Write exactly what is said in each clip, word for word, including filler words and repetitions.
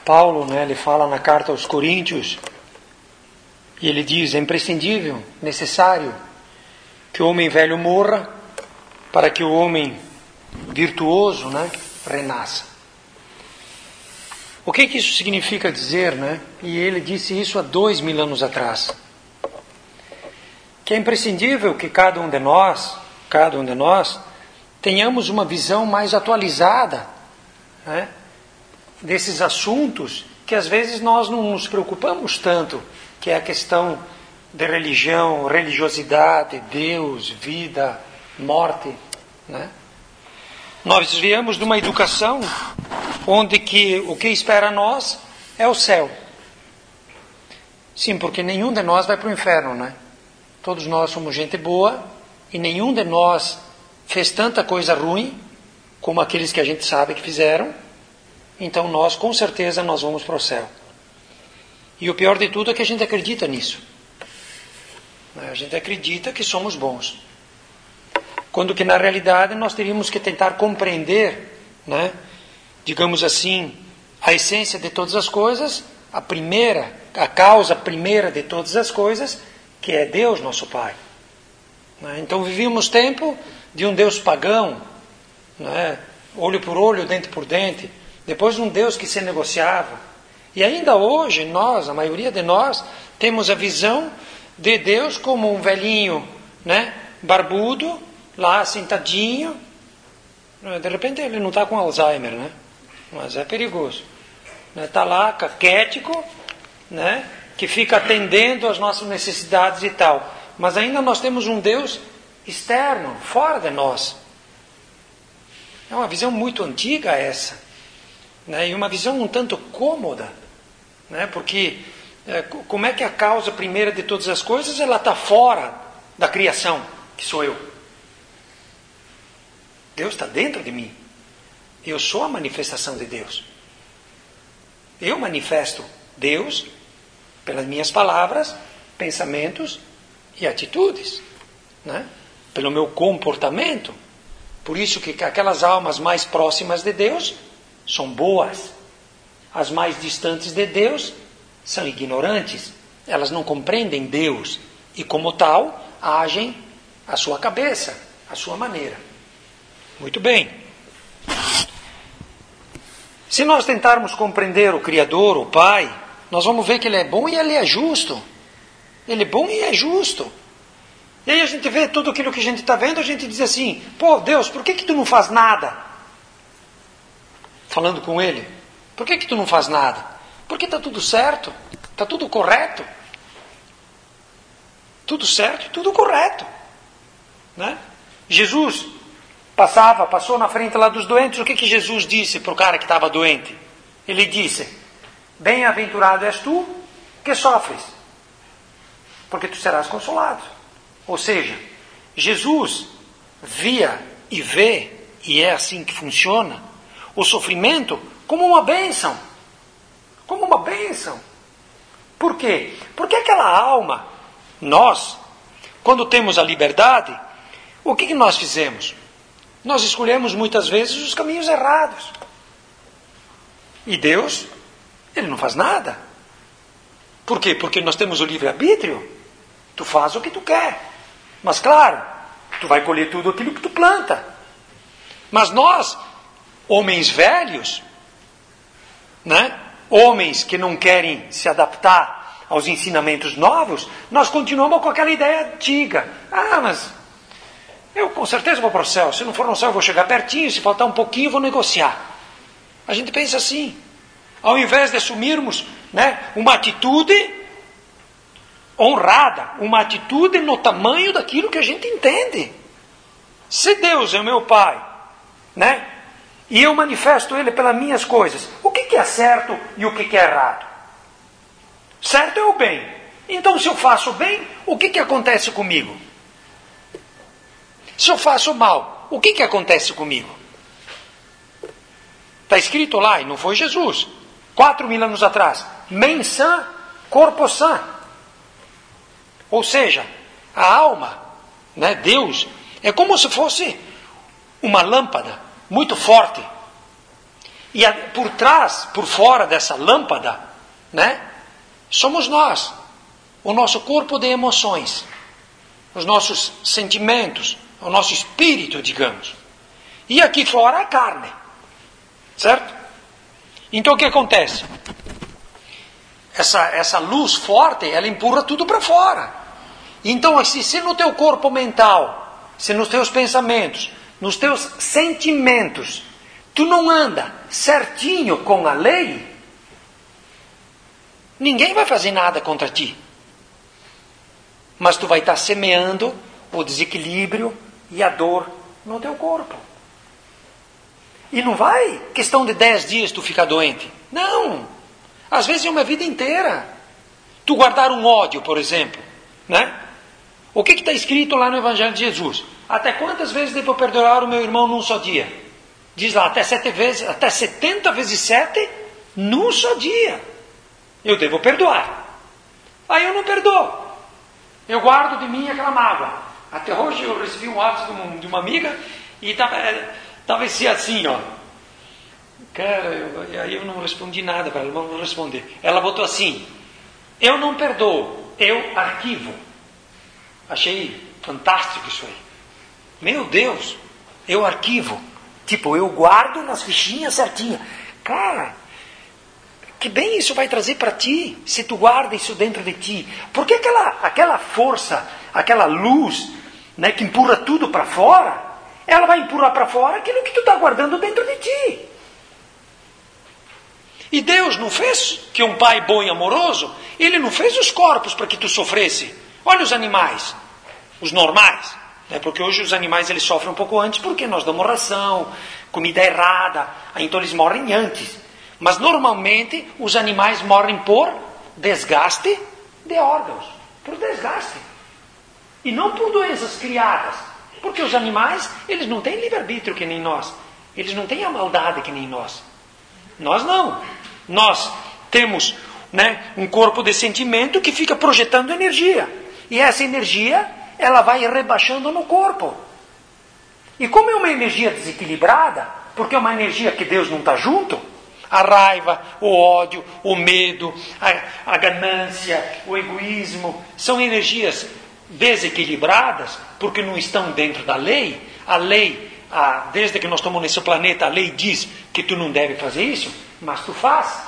Paulo, né, ele fala na carta aos Coríntios, e ele diz: é imprescindível, necessário, que o homem velho morra, para que o homem virtuoso, né, renasça. O que que isso significa dizer, né? E ele disse isso há dois mil anos atrás. Que é imprescindível que cada um de nós, cada um de nós, tenhamos uma visão mais atualizada, né, desses assuntos que às vezes nós não nos preocupamos tanto, que é a questão de religião, religiosidade, Deus, vida, morte, né? Nós viemos de uma educação onde que o que espera nós é o céu. Sim, porque nenhum de nós vai para o inferno, né? Todos nós somos gente boa e nenhum de nós fez tanta coisa ruim como aqueles que a gente sabe que fizeram. Então nós, com certeza, nós vamos para o céu. E o pior de tudo é que a gente acredita nisso. A gente acredita que somos bons. Quando que na realidade nós teríamos que tentar compreender, né, digamos assim, a essência de todas as coisas, a primeira, a causa primeira de todas as coisas, que é Deus, nosso Pai. Então vivíamos tempo de um Deus pagão, né, olho por olho, dente por dente, depois um Deus que se negociava. E ainda hoje nós, a maioria de nós, temos a visão de Deus como um velhinho, né, barbudo, lá sentadinho. De repente ele não está com Alzheimer, né? Mas é perigoso. Está lá, caquético, né? Que fica atendendo às nossas necessidades e tal. Mas ainda nós temos um Deus externo, fora de nós. É uma visão muito antiga essa, né? E uma visão um tanto cômoda, né? Porque é, como é que a causa primeira de todas as coisas ela está fora da criação, que sou eu? Deus está dentro de mim. Eu sou a manifestação de Deus. Eu manifesto Deus pelas minhas palavras, pensamentos e atitudes, né? Pelo meu comportamento. Por isso que aquelas almas mais próximas de Deus são boas. As mais distantes de Deus são ignorantes. Elas não compreendem Deus e, como tal, agem à sua cabeça, à sua maneira. Muito bem. Se nós tentarmos compreender o Criador, o Pai, nós vamos ver que Ele é bom e Ele é justo. Ele é bom e é justo. E aí a gente vê tudo aquilo que a gente está vendo, a gente diz assim: pô, Deus, por que que tu não faz nada? Falando com Ele. Por que que tu não faz nada? Porque está tudo certo, está tudo correto. Tudo certo, tudo correto, né? Jesus passava, passou na frente lá dos doentes. O que que Jesus disse para o cara que estava doente? Ele disse: bem-aventurado és tu que sofres, porque tu serás consolado. Ou seja, Jesus via e vê, e é assim que funciona, o sofrimento como uma bênção. Como uma bênção. Por quê? Porque aquela alma, nós, quando temos a liberdade, o que que nós fizemos? Nós escolhemos muitas vezes os caminhos errados. E Deus, Ele não faz nada. Por quê? Porque nós temos o livre-arbítrio. Tu faz o que tu quer. Mas claro, tu vai colher tudo aquilo que tu planta. Mas nós, homens velhos, né? Homens que não querem se adaptar aos ensinamentos novos, nós continuamos com aquela ideia antiga. Ah, mas eu com certeza vou para o céu. Se não for no céu eu vou chegar pertinho. Se faltar um pouquinho eu vou negociar. A gente pensa assim. Ao invés de assumirmos, né, uma atitude honrada, uma atitude no tamanho daquilo que a gente entende. Se Deus é o meu Pai, né, e eu manifesto Ele pelas minhas coisas, o que que é certo e o que que é errado? Certo é o bem. Então se eu faço o bem, o que que acontece comigo? Se eu faço mal, o que que acontece comigo? Está escrito lá, e não foi Jesus, quatro mil anos atrás: mens sã, corpo sã. Ou seja, a alma, né, Deus, é como se fosse uma lâmpada muito forte. E a, por trás, por fora dessa lâmpada, né, somos nós, o nosso corpo de emoções, os nossos sentimentos, o nosso espírito, digamos. E aqui fora a carne, certo? Então o que acontece? Essa, essa luz forte, ela empurra tudo para fora. Então, se, se no teu corpo mental, se nos teus pensamentos, nos teus sentimentos, tu não anda certinho com a lei, ninguém vai fazer nada contra ti. Mas tu vai estar semeando o desequilíbrio e a dor no teu corpo. E não vai, questão de dez dias tu ficar doente. Não. Às vezes é uma vida inteira. Tu guardar um ódio, por exemplo, né? O que está escrito lá no Evangelho de Jesus? Até quantas vezes devo perdoar o meu irmão num só dia? Diz lá, até sete vezes, até setenta vezes sete num só dia. Eu devo perdoar. Aí eu não perdoo. Eu guardo de mim aquela mágoa. Até hoje eu recebi um WhatsApp de uma, de uma amiga e estava tava assim, ó. Cara, eu, aí eu não respondi nada para ela, não vou responder. Ela botou assim: eu não perdoo, eu arquivo. Achei fantástico isso aí. Meu Deus, eu arquivo. Tipo, eu guardo nas fichinhas certinhas. Cara, que bem isso vai trazer para ti, se tu guarda isso dentro de ti. Porque aquela, aquela força, aquela luz, né, que empurra tudo para fora, ela vai empurrar para fora aquilo que tu está guardando dentro de ti. E Deus não fez que um pai bom e amoroso, Ele não fez os corpos para que tu sofresse. Olha os animais, os normais, né? Porque hoje os animais eles sofrem um pouco antes, porque nós damos ração, comida errada, então eles morrem antes. Mas normalmente os animais morrem por desgaste de órgãos, por desgaste. E não por doenças criadas, porque os animais eles não têm livre-arbítrio que nem nós, eles não têm a maldade que nem nós. Nós não. Nós temos, né, um corpo de sentimento que fica projetando energia. E essa energia, ela vai rebaixando no corpo. E como é uma energia desequilibrada, porque é uma energia que Deus não está junto, a raiva, o ódio, o medo, a, a ganância, o egoísmo, são energias desequilibradas, porque não estão dentro da lei. A lei, a, desde que nós estamos nesse planeta, a lei diz que tu não deve fazer isso, mas tu faz.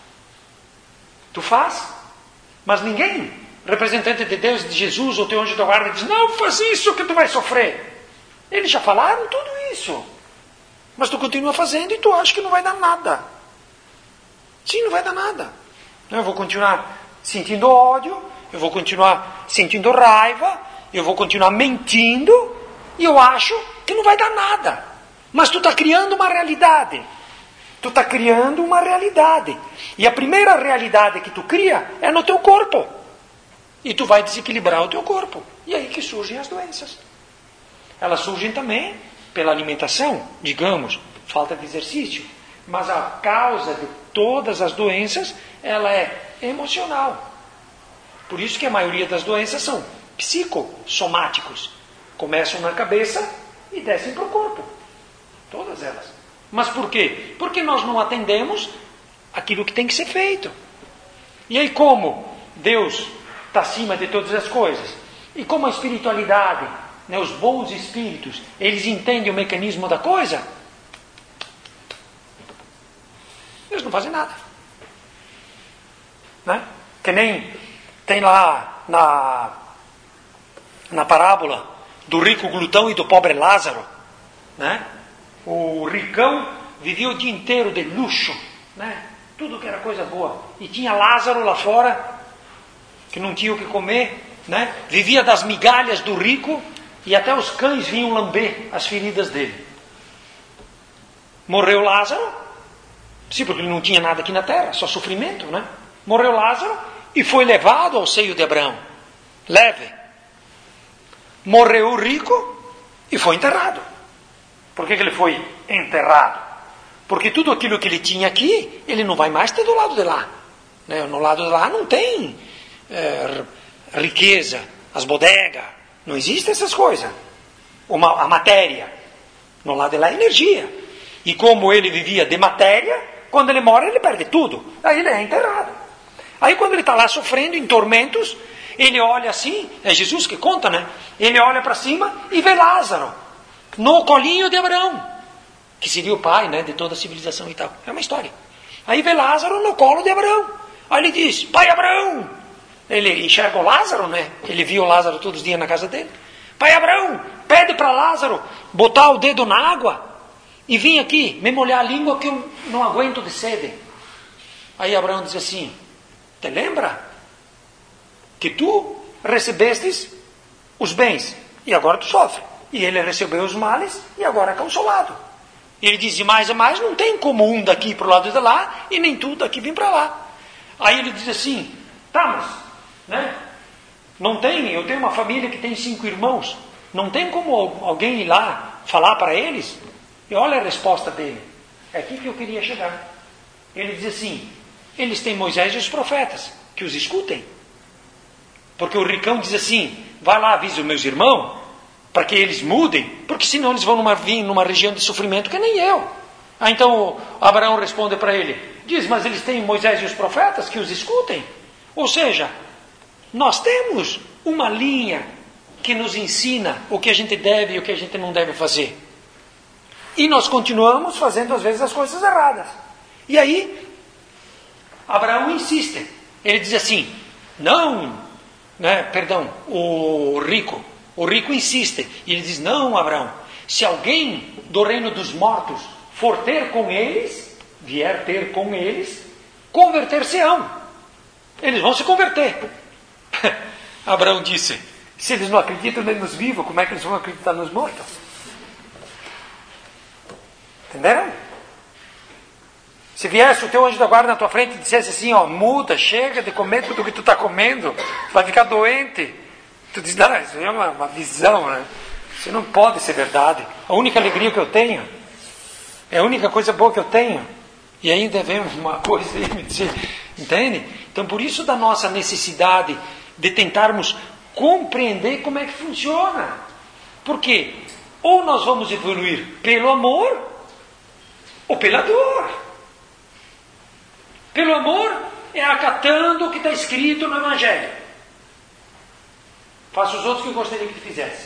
Tu faz. Mas ninguém, representante de Deus, de Jesus, ou teu anjo da guarda, diz, não, faz isso que tu vai sofrer. Eles já falaram tudo isso. Mas tu continua fazendo e tu acha que não vai dar nada. Sim, não vai dar nada. Eu vou continuar sentindo ódio, eu vou continuar sentindo raiva, eu vou continuar mentindo, e eu acho que não vai dar nada. Mas tu está criando uma realidade. Tu está criando uma realidade. E a primeira realidade que tu cria é no teu corpo. E tu vai desequilibrar o teu corpo. E aí que surgem as doenças. Elas surgem também pela alimentação, digamos, falta de exercício. Mas a causa de todas as doenças, ela é emocional. Por isso que a maioria das doenças são psicossomáticos. Começam na cabeça e descem para o corpo. Todas elas. Mas por quê? Porque nós não atendemos aquilo que tem que ser feito. E aí como Deus está acima de todas as coisas, e como a espiritualidade, né, os bons espíritos, eles entendem o mecanismo da coisa, eles não fazem nada. Né? Que nem tem lá na, na parábola do rico glutão e do pobre Lázaro, né? O ricão vivia o dia inteiro de luxo, né? Tudo que era coisa boa. E tinha Lázaro lá fora, que não tinha o que comer, né? Vivia das migalhas do rico, e até os cães vinham lamber as feridas dele. Morreu Lázaro, sim, porque ele não tinha nada aqui na terra, só sofrimento, né? Morreu Lázaro e foi levado ao seio de Abraão. Leve. Morreu o rico e foi enterrado. Por que que ele foi enterrado? Porque tudo aquilo que ele tinha aqui, ele não vai mais ter do lado de lá. Né? No lado de lá não tem é, riqueza, as bodegas, não existem essas coisas. Uma, a matéria. No lado de lá é energia. E como ele vivia de matéria, quando ele morre ele perde tudo. Aí ele é enterrado. Aí quando ele está lá sofrendo em tormentos, ele olha assim, é Jesus que conta, né? Ele olha para cima e vê Lázaro no colinho de Abraão, que seria o pai, né, de toda a civilização e tal. É uma história. Aí vê Lázaro no colo de Abraão. Aí ele diz, pai Abraão. Ele enxerga o Lázaro, né? Ele viu o Lázaro todos os dias na casa dele. Pai Abraão, pede para Lázaro botar o dedo na água e vir aqui me molhar a língua que eu não aguento de sede. Aí Abraão diz assim, te lembra que tu recebestes os bens e agora tu sofre. E ele recebeu os males e agora é consolado. E ele diz, e mais e mais, não tem como um daqui para o lado de lá e nem tu daqui vir para lá. Aí ele diz assim, tá, mas, né? Não tem, eu tenho uma família que tem cinco irmãos, não tem como alguém ir lá falar para eles? E olha a resposta dele, é aqui que eu queria chegar. Ele diz assim, eles têm Moisés e os profetas, que os escutem. Porque o ricão diz assim, vai lá, avisa os meus irmãos, para que eles mudem, porque senão eles vão numa, vir numa região de sofrimento que nem eu. Ah, então Abraão responde para ele, diz, mas eles têm Moisés e os profetas, que os escutem. Ou seja, nós temos uma linha que nos ensina o que a gente deve e o que a gente não deve fazer. E nós continuamos fazendo às vezes as coisas erradas. E aí, Abraão insiste. Ele diz assim, não, né, perdão, o rico, o rico insiste. E ele diz, não, Abraão, se alguém do reino dos mortos for ter com eles, vier ter com eles, converter-se-ão. Eles vão se converter. Abraão disse, se eles não acreditam nem nos vivos, como é que eles vão acreditar nos mortos? Entenderam? Se viesse o teu anjo da guarda na tua frente e dissesse assim, ó, muda, chega de comer tudo o que tu está comendo, vai ficar doente. Tu diz, não, isso é uma, uma visão, né? Isso não pode ser verdade. A única alegria que eu tenho, é a única coisa boa que eu tenho. E ainda vem uma coisa aí me dizer, entende? Então por isso da nossa necessidade de tentarmos compreender como é que funciona. Porque ou nós vamos evoluir pelo amor ou pela dor. Pelo amor é acatando o que está escrito no Evangelho. Faça os outros que eu gostaria que tu fizesse.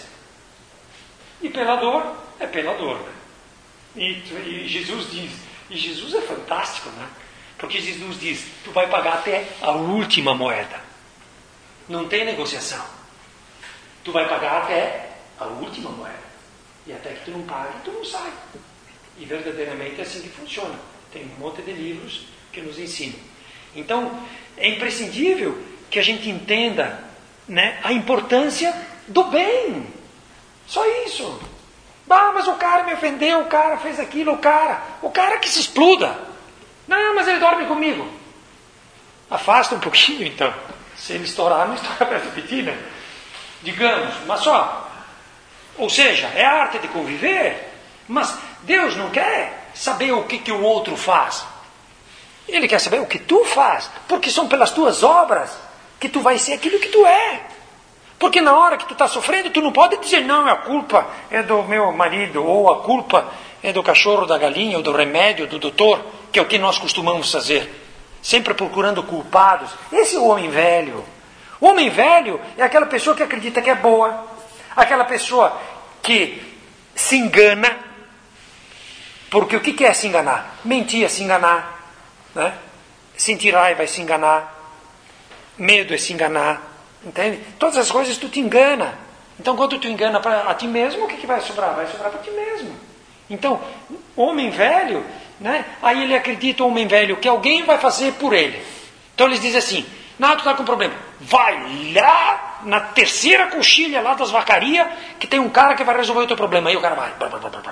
E pela dor é pela dor. Né? E, e Jesus diz, e Jesus é fantástico, né? Porque Jesus diz, tu vai pagar até a última moeda. Não tem negociação. Tu vai pagar até a última moeda. E até que tu não pague, tu não sai. E verdadeiramente é assim que funciona. Tem um monte de livros que nos ensinam. Então, é imprescindível que a gente entenda, né, a importância do bem. Só isso. Ah, mas o cara me ofendeu, o cara fez aquilo, o cara... O cara que se exploda. Não, mas ele dorme comigo. Afasta um pouquinho, então. Se ele estourar, não estoura perto de ti, né? Digamos, mas só. Ou seja, é a arte de conviver. Mas Deus não quer saber o que, que o outro faz. Ele quer saber o que tu faz. Porque são pelas tuas obras que tu vai ser aquilo que tu é. Porque na hora que tu está sofrendo, tu não pode dizer, não, a culpa é do meu marido, ou a culpa é do cachorro, da galinha, ou do remédio, do doutor, que é o que nós costumamos fazer. Sempre procurando culpados. Esse é o homem velho. O homem velho é aquela pessoa que acredita que é boa. Aquela pessoa que se engana. Porque o que é se enganar? Mentir é se enganar. Né? Sentir raiva é se enganar. Medo é se enganar. Entende? Todas as coisas tu te engana. Então quando tu engana pra, a ti mesmo, o que, que vai sobrar? Vai sobrar para ti mesmo. Então, homem velho, né? Aí ele acredita, o homem velho, que alguém vai fazer por ele. Então eles dizem assim, não, tu está com problema. Vai lá na terceira coxilha lá das vacarias, que tem um cara que vai resolver o teu problema. Aí o cara vai. Blá, blá, blá, blá.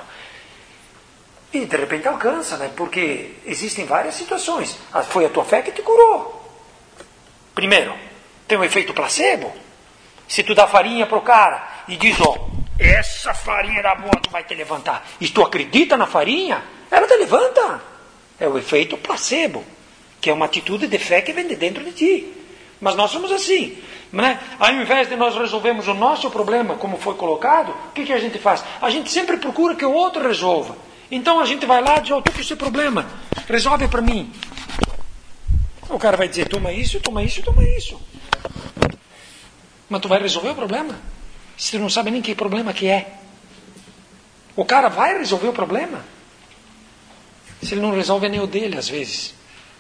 E de repente alcança, né? Porque existem várias situações. Foi a tua fé que te curou. Primeiro, tem um efeito placebo. Se tu dá farinha para o cara e diz, ó, essa farinha da boa, tu vai te levantar. E tu acredita na farinha, ela te levanta. É o efeito placebo, que é uma atitude de fé que vem de dentro de ti. Mas nós somos assim, né? Ao invés de nós resolvermos o nosso problema, como foi colocado, o que, que a gente faz? A gente sempre procura que o outro resolva. Então a gente vai lá e diz, oh, estou com esse problema, resolve para mim. O cara vai dizer, toma isso, toma isso, toma isso. Mas tu vai resolver o problema? Se tu não sabe nem que problema que é. O cara vai resolver o problema? Se ele não resolve nem o dele, às vezes.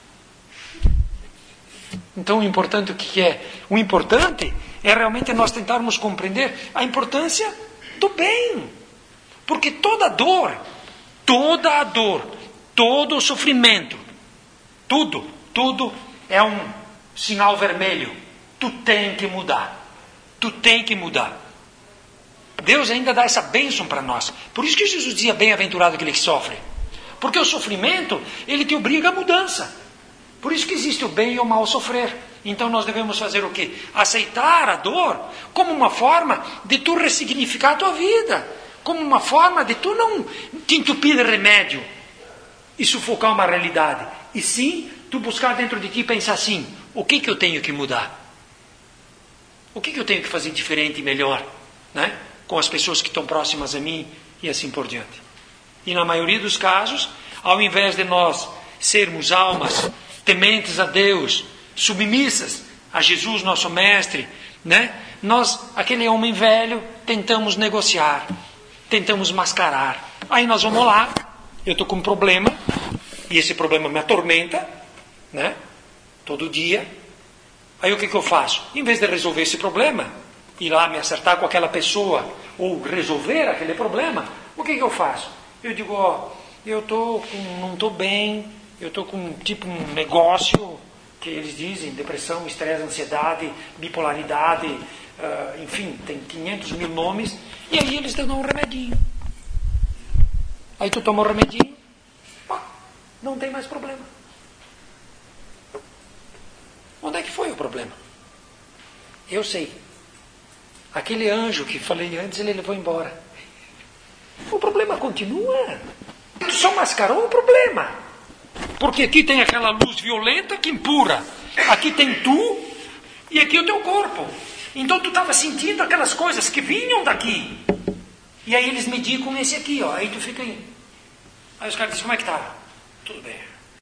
Então o importante o que é? O importante é realmente nós tentarmos compreender a importância do bem. Porque toda dor, toda a dor, todo o sofrimento, tudo, tudo é um sinal vermelho. Tu tem que mudar. Tu tem que mudar. Deus ainda dá essa bênção para nós. Por isso que Jesus dizia, bem-aventurado aquele que sofre. Porque o sofrimento, ele te obriga à mudança. Por isso que existe o bem e o mal sofrer. Então nós devemos fazer o quê? Aceitar a dor como uma forma de tu ressignificar a tua vida. Como uma forma de tu não te entupir de remédio e sufocar uma realidade. E sim, tu buscar dentro de ti e pensar assim, o que que eu tenho que mudar? O que que eu tenho que fazer diferente e melhor? Né? Com as pessoas que estão próximas a mim e assim por diante. E na maioria dos casos, ao invés de nós sermos almas tementes a Deus, submissas a Jesus, nosso mestre, né? Nós, aquele homem velho, tentamos negociar, tentamos mascarar. Aí nós vamos lá, eu estou com um problema, e esse problema me atormenta, né? Todo dia. Aí o que, que eu faço? Em vez de resolver esse problema, ir lá me acertar com aquela pessoa, ou resolver aquele problema, o que, que eu faço? Eu digo, ó, eu tô com, não estou bem, eu estou com tipo um negócio, que eles dizem, depressão, estresse, ansiedade, bipolaridade, uh, enfim, tem quinhentos mil nomes, e aí eles dão um remedinho. Aí tu toma o remedinho, pá, não tem mais problema. Onde é que foi o problema? Eu sei. Aquele anjo que falei antes, ele levou embora. O problema continua. Tu só mascarou o problema. Porque aqui tem aquela luz violenta que empurra. Aqui tem tu e aqui o teu corpo. Então tu estava sentindo aquelas coisas que vinham daqui. E aí eles mediam com esse aqui, ó. Aí tu fica aí. Aí os caras dizem, como é que tá? Tudo bem.